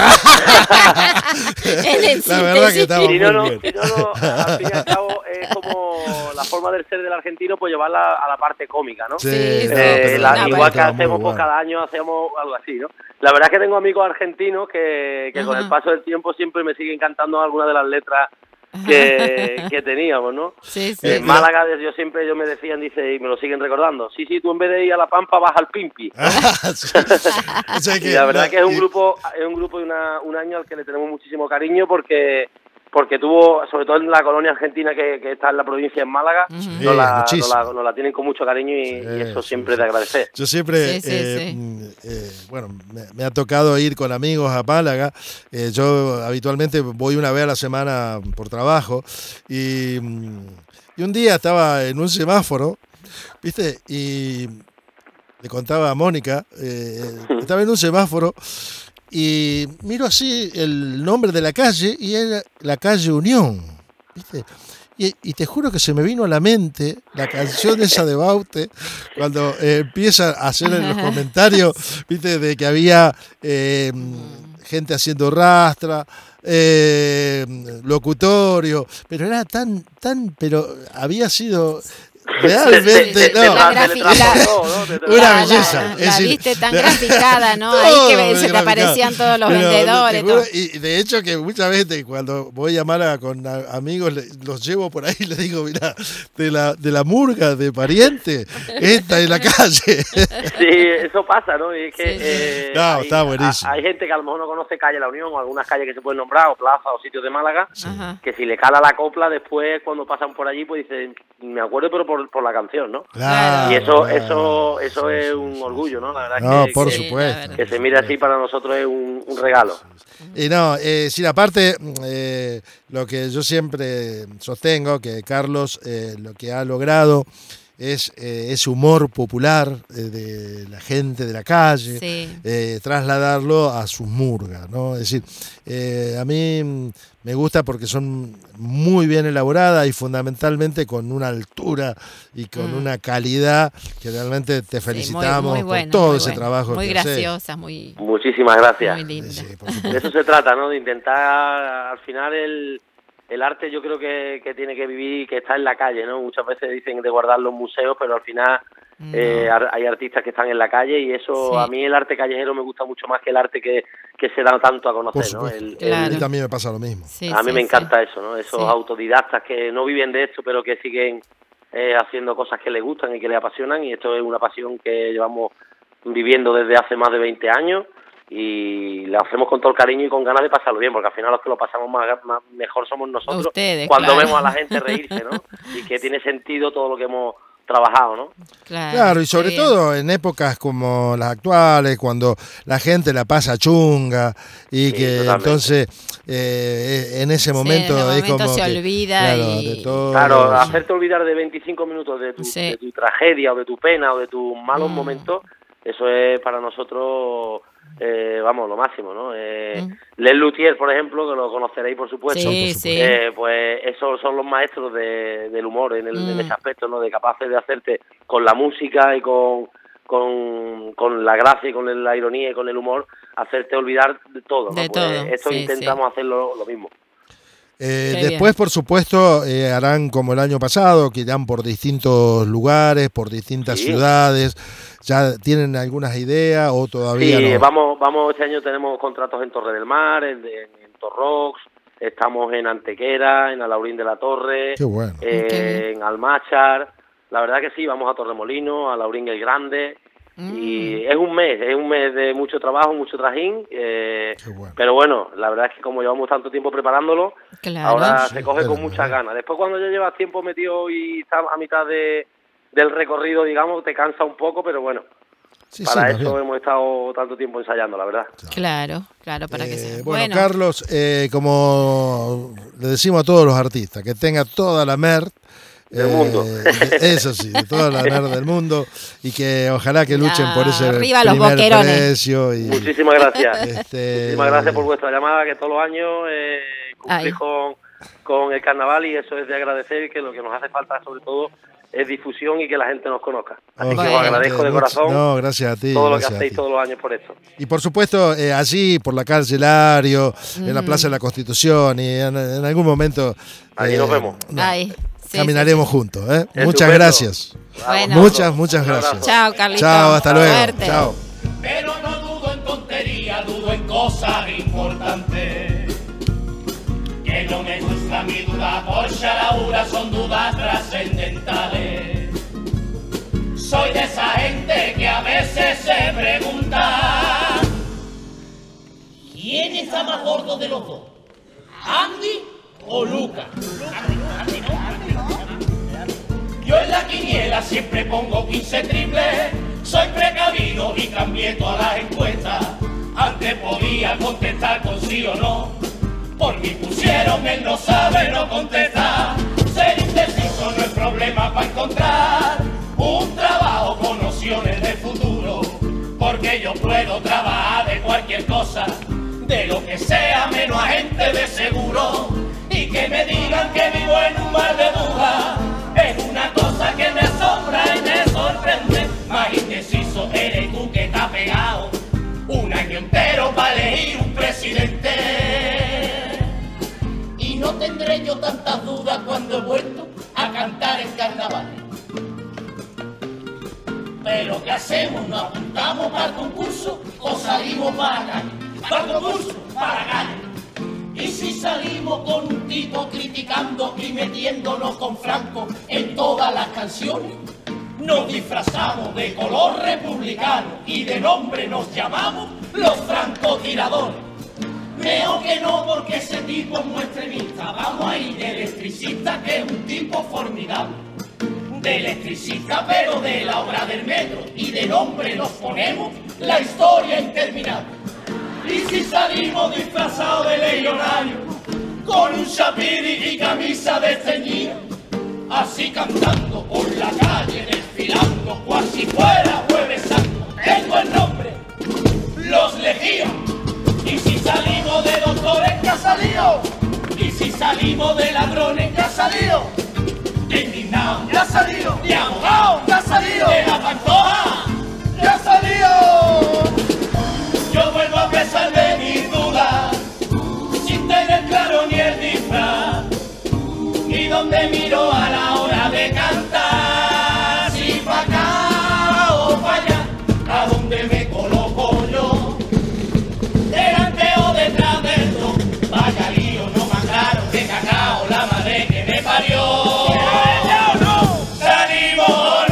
La verdad que estamos si no, muy no, bien. Si no, no, al fin y al cabo es como la forma del ser del argentino, pues llevarla a la parte cómica, ¿no? Sí, eh, no, pero la, la igual que hacemos, bueno. pues cada año hacemos algo así, ¿no? La verdad es que tengo amigos argentinos que, que con el paso del tiempo siempre me siguen cantando algunas de las letras que, que teníamos, ¿no? Sí, sí. En Málaga, yo siempre, ellos me decían, dice, y me lo siguen recordando, sí, sí, tú en vez de ir a La Pampa vas al Pimpi. Sí. O sea que, y la verdad no, que es un y... grupo, es un grupo y una, un año al que le tenemos muchísimo cariño porque porque tuvo, sobre todo en la colonia argentina que, que está en la provincia de Málaga, sí, nos, la, nos, la, nos la tienen con mucho cariño y, sí, y eso sí, siempre sí. de agradecer. Yo siempre, sí, sí, eh, sí. Eh, bueno, me, me ha tocado ir con amigos a Málaga. Eh, yo habitualmente voy una vez a la semana por trabajo y, y un día estaba en un semáforo, ¿viste? Y le contaba a Mónica, eh, estaba en un semáforo y miro así el nombre de la calle y era la calle Unión, ¿viste? Y, y te juro que se me vino a la mente la canción esa de Baute cuando eh, empieza a hacer en los comentarios, ¿viste? De que había eh, gente haciendo rastra, eh, locutorio, pero era tan, tan, pero había sido... Realmente, no. La grafi- la, una la, belleza. La, es la decir, viste tan graficada, ¿no? Ahí que se te aparecían todos los pero, vendedores. Juro, y de hecho que muchas veces cuando voy a Málaga con a, amigos, le, los llevo por ahí y les digo, mira, de la, de la murga de Pariente, esta es la calle. Sí, eso pasa, ¿no? Y es que, sí, sí. eh, No, hay, está buenísimo. Hay gente que a lo mejor no conoce Calle La Unión o algunas calles que se pueden nombrar, o plazas o sitios de Málaga, Sí. que si le cala la copla después cuando pasan por allí, pues dicen, me acuerdo pero por, por la canción, ¿no? Claro, y eso, claro. eso, eso Sí, es sí, un sí, orgullo, ¿no? La verdad No, que, por que, supuesto. que se mire así para nosotros es un, un regalo. Y no, eh, sí, aparte, eh, lo que yo siempre sostengo, que Carlos eh, lo que ha logrado es eh, ese humor popular eh, de la gente de la calle, Sí. eh, trasladarlo a sus murgas, ¿no? Es decir, eh, a mí me gusta porque son muy bien elaboradas y fundamentalmente con una altura y con Mm. una calidad que realmente te Sí, muy- felicitamos muy bueno, por todo muy ese bueno. trabajo Muy que haces. graciosa, muy, Muchísimas gracias. muy linda. Sí, por De supuesto. eso se trata, ¿no? De intentar, al final, el, el arte yo creo que, que tiene que vivir y que está en la calle, ¿no? Muchas veces dicen de guardar los museos, pero al final No. eh, ar- hay artistas que están en la calle y eso, Sí. a mí el arte callejero me gusta mucho más que el arte que, que se da tanto a Por conocer, ¿no? supuesto. El- el- Claro. A mí también me pasa lo mismo. Sí, a mí sí, me sí. encanta eso, ¿no? Esos Sí. autodidactas que no viven de esto, pero que siguen eh, haciendo cosas que les gustan y que les apasionan, y esto es una pasión que llevamos viviendo desde hace más de veinte años y la hacemos con todo el cariño y con ganas de pasarlo bien, porque al final los que lo pasamos más, más mejor somos nosotros Ustedes, cuando claro. vemos a la gente reírse, ¿no? Y que tiene sentido todo lo que hemos trabajado, ¿no? Claro, Claro, y sobre qué bien. todo en épocas como las actuales, cuando la gente la pasa chunga y Sí, que totalmente. entonces eh, en ese Sí, momento en el es momento como se que, olvida claro, y- de todo. Claro, hacerte olvidar de veinticinco minutos de tu, Sí. de tu tragedia o de tu pena o de tus malos Mm. momentos, eso es para nosotros, eh, vamos, lo máximo, ¿no? Eh, Mm. Les Luthier, por ejemplo, que lo conoceréis, por supuesto, Sí, por sí. eh, pues esos son los maestros de, del humor en, el, Mm. en ese aspecto, ¿no? De capaces de hacerte con la música y con, con, con la gracia y con el- la ironía y con el humor, hacerte olvidar de todo, ¿no? De Pues todo, esto sí, intentamos hacerlo lo mismo. Eh, Qué después, bien. por supuesto, eh, harán como el año pasado, que irán por distintos lugares, por distintas Sí. ciudades. ¿Ya tienen algunas ideas o todavía Sí, no? vamos, vamos, este año tenemos contratos en Torre del Mar, en, en, en Torrox, estamos en Antequera, en Alaurín de la Torre, Qué bueno. eh, Qué bien. en Almáchar. La verdad que sí, vamos a Torremolinos, a Alaurín el Grande, Mm. y es un mes, es un mes de mucho trabajo, mucho trajín, eh, Qué bueno. pero bueno, la verdad es que como llevamos tanto tiempo preparándolo, Claro. ahora Sí, se coge con bueno, muchas ¿eh? ganas. Después cuando ya llevas tiempo metido y estás a mitad de, del recorrido, digamos, te cansa un poco, pero bueno, Sí, sí, para más eso bien. hemos estado tanto tiempo ensayando, la verdad. Claro, claro, para que Eh, sea. bueno, Carlos, eh, como le decimos a todos los artistas, que tenga toda la merda Del mundo. Eso sí, de toda la merda del mundo, y que ojalá que luchen Ah, por ese arriba los primer boquerones. precio. Y, Muchísimas gracias. este, Muchísimas gracias por vuestra llamada, que todos los años eh, Ay. cumplís con, con el carnaval, y eso es de agradecer, que lo que nos hace falta sobre todo es difusión y que la gente nos conozca. Así Ojalá que Bueno. os agradezco de mucho- corazón No, gracias a ti. todo lo que gracias a hacéis ti. todos los años por esto. Y por supuesto, eh, allí por la calle Lario, en la Mm. Plaza de la Constitución, y en, en algún momento Allí eh, nos vemos. no, Ay, sí, caminaremos sí, sí. juntos. ¿eh? Estupendo. Muchas gracias. Bueno. Muchas, muchas Un abrazo. gracias. Chao, Carlitos. Chao, hasta luego. Suerte. Chao. Pero no dudo en tontería, dudo en cosas importantes. Que no me gusta a mí mi duda por Shalaura son dudas trascendentales. Soy de esa gente que a veces se pregunta: ¿quién está más gordo de los dos? ¿Andy o Luca? Yo en la quiniela siempre pongo quince triples. Soy precavido y cambié todas las encuestas. Antes podía contestar con sí o no. Por mí pusieron el no sabe, no contesta. Ser indeciso no es problema para encontrar un trabajo con opciones de futuro. Porque yo puedo trabajar de cualquier cosa, de lo que sea menos agente de seguro. Y que me digan que vivo en un mar de dudas es una cosa que me asombra y me sorprende. Más indeciso eres tú que estás pegado un año entero para elegir un presidente. Y no tendré yo tantas dudas cuando he vuelto a cantar en carnaval. Pero ¿qué hacemos? ¿Nos apuntamos para el concurso o salimos para la calle? Para el concurso, para la calle. Y si salimos con un tipo criticando y metiéndonos con Franco en todas las canciones, nos disfrazamos de color republicano y de nombre nos llamamos los francotiradores. Creo que no, porque ese tipo es muy extremista. Vamos a ir de electricista, que es un tipo formidable. De electricista, pero de la obra del metro. Y de nombre nos ponemos la historia interminable. Y si salimos disfrazados de legionario, con un chapiri y camisa desteñida, así cantando por la calle, desfilando, cual si fuera Jueves Santo, tengo el nombre, Los Legión. Y si salimos de doctores, ¿qué ha salido? Y si salimos de ladrones, ¿qué ha salido? De indignado, ¿qué ha salido? De abogado, ¿qué ha salido? De la pantoja, ¿qué ha salido? Yo vuelvo a pesar de mis dudas, sin tener claro ni el disfraz, ni donde miro a la hora de cantar. Si pa' acá o pa' allá, a donde me coloco yo, delante o detrás del dos. Vaya lío, no más claro que cacao, la madre que me parió. ¿Ya o no? ¿Salimos o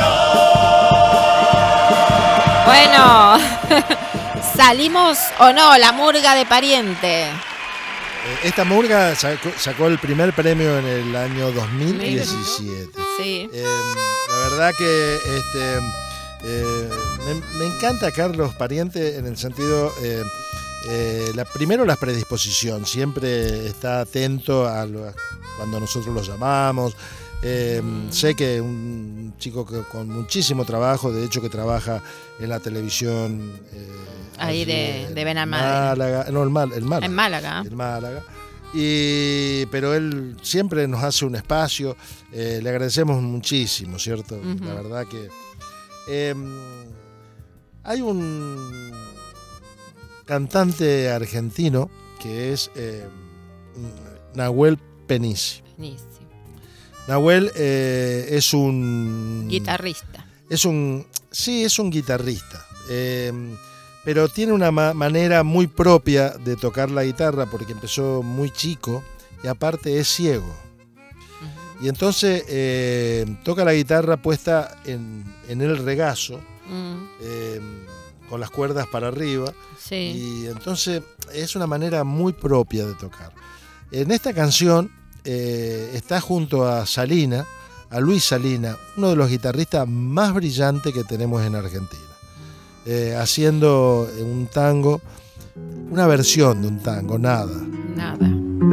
no? Bueno, ¿salimos o no? La murga de Pariente. Esta murga sacó, sacó el primer premio en el año dos mil diecisiete. Sí. Eh, la verdad que este, eh, me, me encanta Carlos Pariente en el sentido, eh, eh, la, primero la predisposición, siempre está atento a lo, cuando nosotros lo llamamos. Eh, sé que un chico que, con muchísimo trabajo, de hecho que trabaja en la televisión. Eh, Ahí de, de Benalmádena. Málaga, no, el, Mal, el Málaga. En Málaga. El Málaga. Y, pero él siempre nos hace un espacio, eh, le agradecemos muchísimo, ¿cierto? Uh-huh. La verdad que eh, hay un cantante argentino que es eh, Nahuel Penici. Penici. Nahuel eh, es un... Guitarrista. Es un... Sí, es un guitarrista. Eh, pero tiene una ma- manera muy propia de tocar la guitarra porque empezó muy chico y aparte es ciego. Uh-huh. Y entonces eh, toca la guitarra puesta en, en el regazo, uh-huh. eh, con las cuerdas para arriba. Sí. Y entonces es una manera muy propia de tocar. En esta canción eh, está junto a Salina, a Luis Salina, uno de los guitarristas más brillantes que tenemos en Argentina. Eh, haciendo un tango, una versión de un tango, nada. Nada.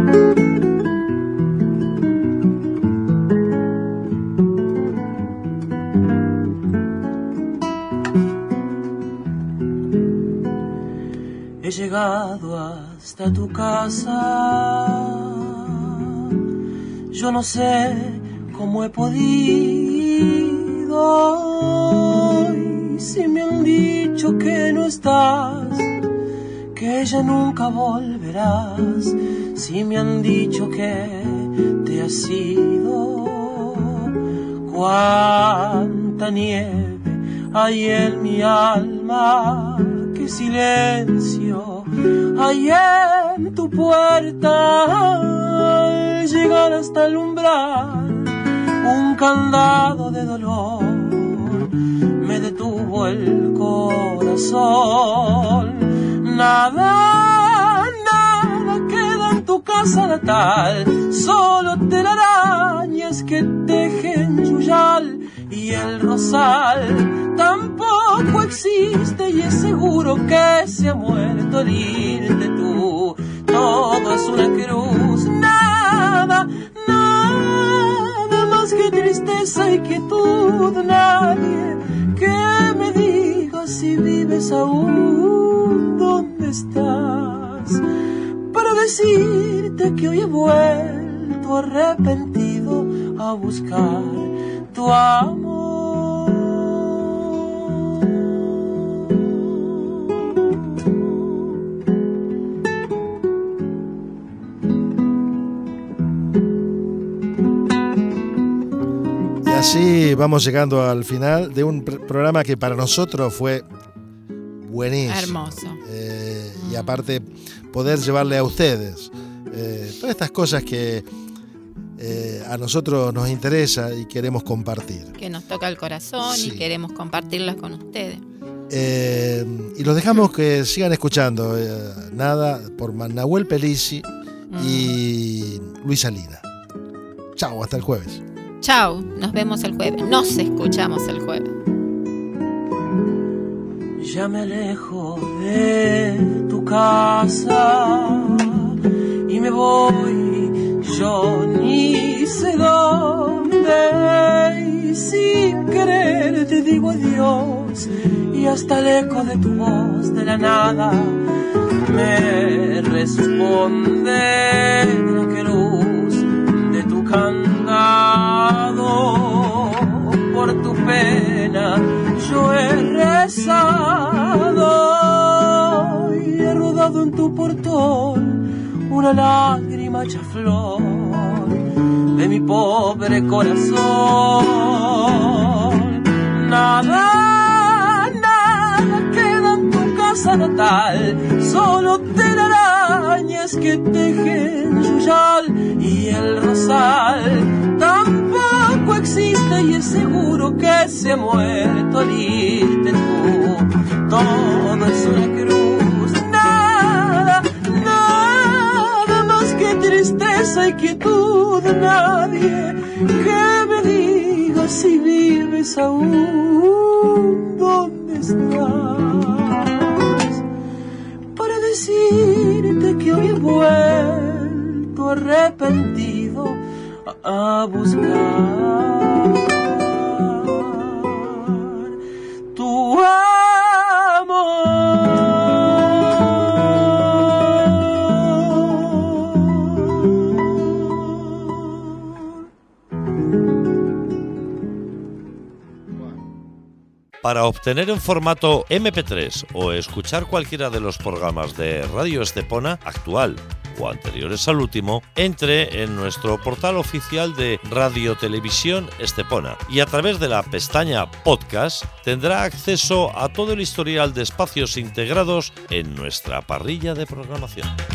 He llegado hasta tu casa, yo no sé cómo he podido. Si me han dicho que no estás, que ya nunca volverás, si me han dicho que te has ido, cuánta nieve hay en mi alma, qué silencio ahí en tu puerta, llegar hasta el umbral, un candado de dolor me detuvo el corazón. Nada, nada queda en tu casa natal, solo telarañas que tejen yuyal, y el rosal tampoco existe, y es seguro que se ha muerto el irte tú. Todo es una cruz, nada, nada más que tristeza y quietud. Nadie que me diga si vives aún, dónde estás, para decirte que hoy he vuelto arrepentido a buscar tu amor. Y así vamos llegando al final de un pr- programa que para nosotros fue buenísimo. Hermoso. Eh, y aparte poder llevarle a ustedes eh, todas estas cosas que Eh, a nosotros nos interesa y queremos compartir. Que nos toca el corazón Sí. y queremos compartirlas con ustedes. Eh, y los dejamos que sigan escuchando eh, Nada por Nahuel Pelisi Mm. y Luisa Lina. Chao, hasta el jueves. Chao, nos vemos el jueves. Nos escuchamos el jueves. Ya me alejo de tu casa y me voy, yo ni sé dónde, y sin querer te digo adiós, y hasta el eco de tu voz de la nada me responde la cruz de tu candado. Por tu pena yo he rezado y he rodado en tu portón una lágrima hecha flor de mi pobre corazón. Nada, nada queda en tu casa natal, solo telarañas que tejen yuyal, y el rosal tampoco existe, y es seguro que se ha muerto al irte tú. Todo es una cruz, nada, nada más que tristeza y quietud. Nadie que me diga si vives aún, dónde estás, para decirte que hoy he vuelto arrepentido a buscar tu Para obtener en formato eme pe tres o escuchar cualquiera de los programas de Radio Estepona, actual o anteriores al último, entre en nuestro portal oficial de Radio Televisión Estepona y a través de la pestaña Podcast tendrá acceso a todo el historial de espacios integrados en nuestra parrilla de programación.